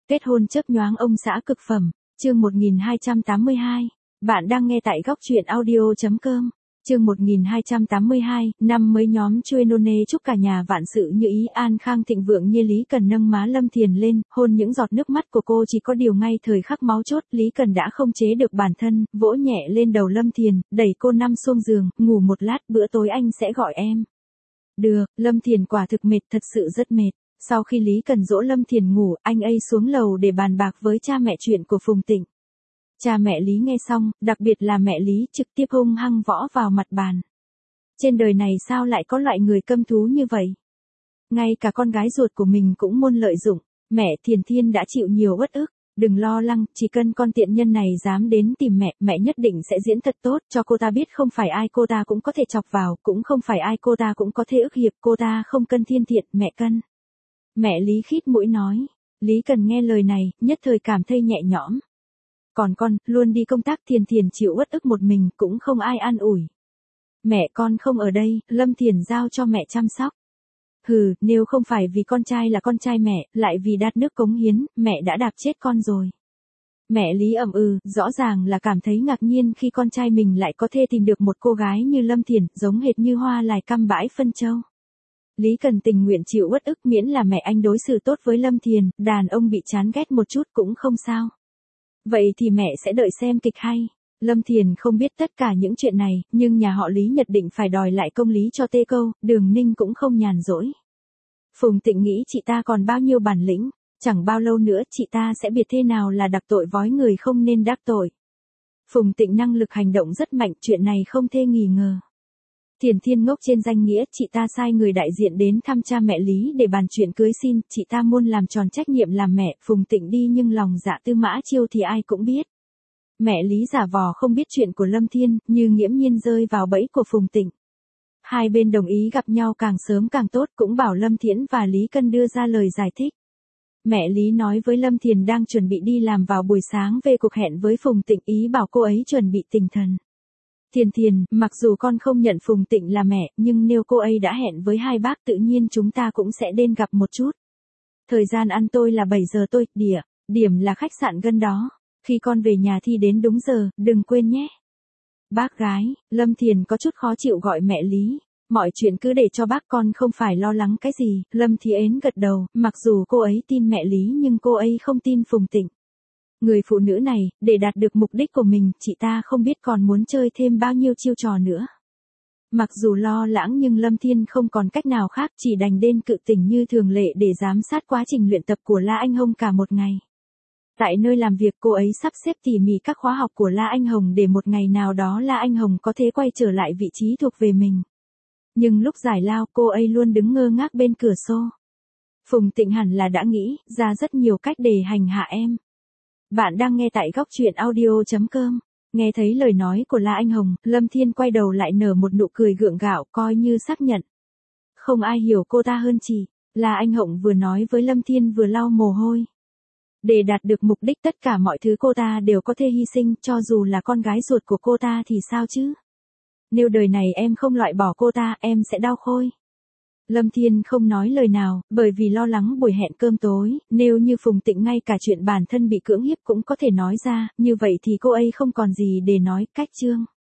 Kết hôn chớp nhoáng ông xã cực phẩm, chương 1282. Bạn đang nghe tại góc truyện audio.com. Chương 1282, năm mới nhóm Chuenone chúc cả nhà vạn sự như ý, an khang thịnh vượng. Như Lý Cần nâng má Lâm Thiền lên, hôn những giọt nước mắt của cô. Chỉ có điều ngay thời khắc máu chốt, Lý Cần đã không chế được bản thân, vỗ nhẹ lên đầu Lâm Thiền, đẩy cô nằm xuống giường, ngủ một lát, bữa tối anh sẽ gọi em. Được, Lâm Thiền quả thực mệt, thật sự rất mệt. Sau khi Lý Cần dỗ Lâm Thiền ngủ, anh ấy xuống lầu để bàn bạc với cha mẹ chuyện của Phùng Tịnh. Cha mẹ Lý nghe xong, đặc biệt là mẹ Lý, trực tiếp hung hăng võ vào mặt bàn. Trên đời này sao lại có loại người câm thú như vậy? Ngay cả con gái ruột của mình cũng muốn lợi dụng. Mẹ Thiền Thiên đã chịu nhiều uất ức. Đừng lo lắng, chỉ cần con tiện nhân này dám đến tìm mẹ, mẹ nhất định sẽ diễn thật tốt, cho cô ta biết không phải ai cô ta cũng có thể chọc vào, cũng không phải ai cô ta cũng có thể ức hiếp, cô ta không cân thiên thiện, mẹ cân. Mẹ Lý khít mũi nói. Lý Cần nghe lời này, nhất thời cảm thấy nhẹ nhõm. Còn con, luôn đi công tác, Thiền Thiền chịu uất ức một mình, cũng không ai an ủi. Mẹ con không ở đây, Lâm Thiền giao cho mẹ chăm sóc. Hừ, nếu không phải vì con trai là con trai mẹ, lại vì đạt nước cống hiến, mẹ đã đạp chết con rồi. Mẹ Lý rõ ràng là cảm thấy ngạc nhiên khi con trai mình lại có thể tìm được một cô gái như Lâm Thiền, giống hệt như hoa lài căm bãi phân châu. Lý Cần tình nguyện chịu uất ức miễn là mẹ anh đối xử tốt với Lâm Thiền, đàn ông bị chán ghét một chút cũng không sao. Vậy thì mẹ sẽ đợi xem kịch hay. Lâm Thiền không biết tất cả những chuyện này, nhưng nhà họ Lý nhất định phải đòi lại công lý cho Tê Câu, Đường Ninh cũng không nhàn rỗi. Phùng Tịnh nghĩ chị ta còn bao nhiêu bản lĩnh, chẳng bao lâu nữa chị ta sẽ biết thế nào là đắc tội với người không nên đắc tội. Phùng Tịnh năng lực hành động rất mạnh, chuyện này không thể nghi ngờ. Thiền Thiên ngốc trên danh nghĩa, chị ta sai người đại diện đến thăm cha mẹ Lý để bàn chuyện cưới xin, chị ta muốn làm tròn trách nhiệm làm mẹ. Phùng Tịnh đi nhưng lòng dạ Tư Mã Chiêu thì ai cũng biết. Mẹ Lý giả vò không biết chuyện của Lâm Thiên, như nghiễm nhiên rơi vào bẫy của Phùng Tịnh. Hai bên đồng ý gặp nhau càng sớm càng tốt, cũng bảo Lâm Thiển và Lý Cân đưa ra lời giải thích. Mẹ Lý nói với Lâm Thiền đang chuẩn bị đi làm vào buổi sáng về cuộc hẹn với Phùng Tịnh, ý bảo cô ấy chuẩn bị tinh thần. Thiền, mặc dù con không nhận Phùng Tịnh là mẹ, nhưng nếu cô ấy đã hẹn với hai bác tự nhiên chúng ta cũng sẽ đến gặp một chút. Thời gian ăn tôi là 7 giờ tôi, điểm là khách sạn gần đó. Khi con về nhà thì đến đúng giờ, đừng quên nhé. Bác gái, Lâm Thiền có chút khó chịu gọi mẹ Lý. Mọi chuyện cứ để cho bác, con không phải lo lắng cái gì. Lâm Thiến gật đầu, mặc dù cô ấy tin mẹ Lý nhưng cô ấy không tin Phùng Tịnh. Người phụ nữ này, để đạt được mục đích của mình, chị ta không biết còn muốn chơi thêm bao nhiêu chiêu trò nữa. Mặc dù lo lắng nhưng Lâm Thiên không còn cách nào khác, chỉ đành đến cự tỉnh như thường lệ để giám sát quá trình luyện tập của La Anh Hồng cả một ngày. Tại nơi làm việc, cô ấy sắp xếp tỉ mỉ các khóa học của La Anh Hồng để một ngày nào đó La Anh Hồng có thể quay trở lại vị trí thuộc về mình. Nhưng lúc giải lao, cô ấy luôn đứng ngơ ngác bên cửa sổ. Phùng Tịnh hẳn là đã nghĩ ra rất nhiều cách để hành hạ em. Bạn đang nghe tại góc truyện audio.com. Nghe thấy lời nói của La Anh Hồng, Lâm Thiên quay đầu lại nở một nụ cười gượng gạo, coi như xác nhận. Không ai hiểu cô ta hơn chị. La Anh Hồng vừa nói với Lâm Thiên vừa lau mồ hôi. Để đạt được mục đích tất cả mọi thứ cô ta đều có thể hy sinh, cho dù là con gái ruột của cô ta thì sao chứ? Nếu đời này em không loại bỏ cô ta, em sẽ đau khôi. Lâm Thiên không nói lời nào, bởi vì lo lắng buổi hẹn cơm tối, nếu như Phùng Tịnh ngay cả chuyện bản thân bị cưỡng hiếp cũng có thể nói ra, như vậy thì cô ấy không còn gì để nói, cách chương.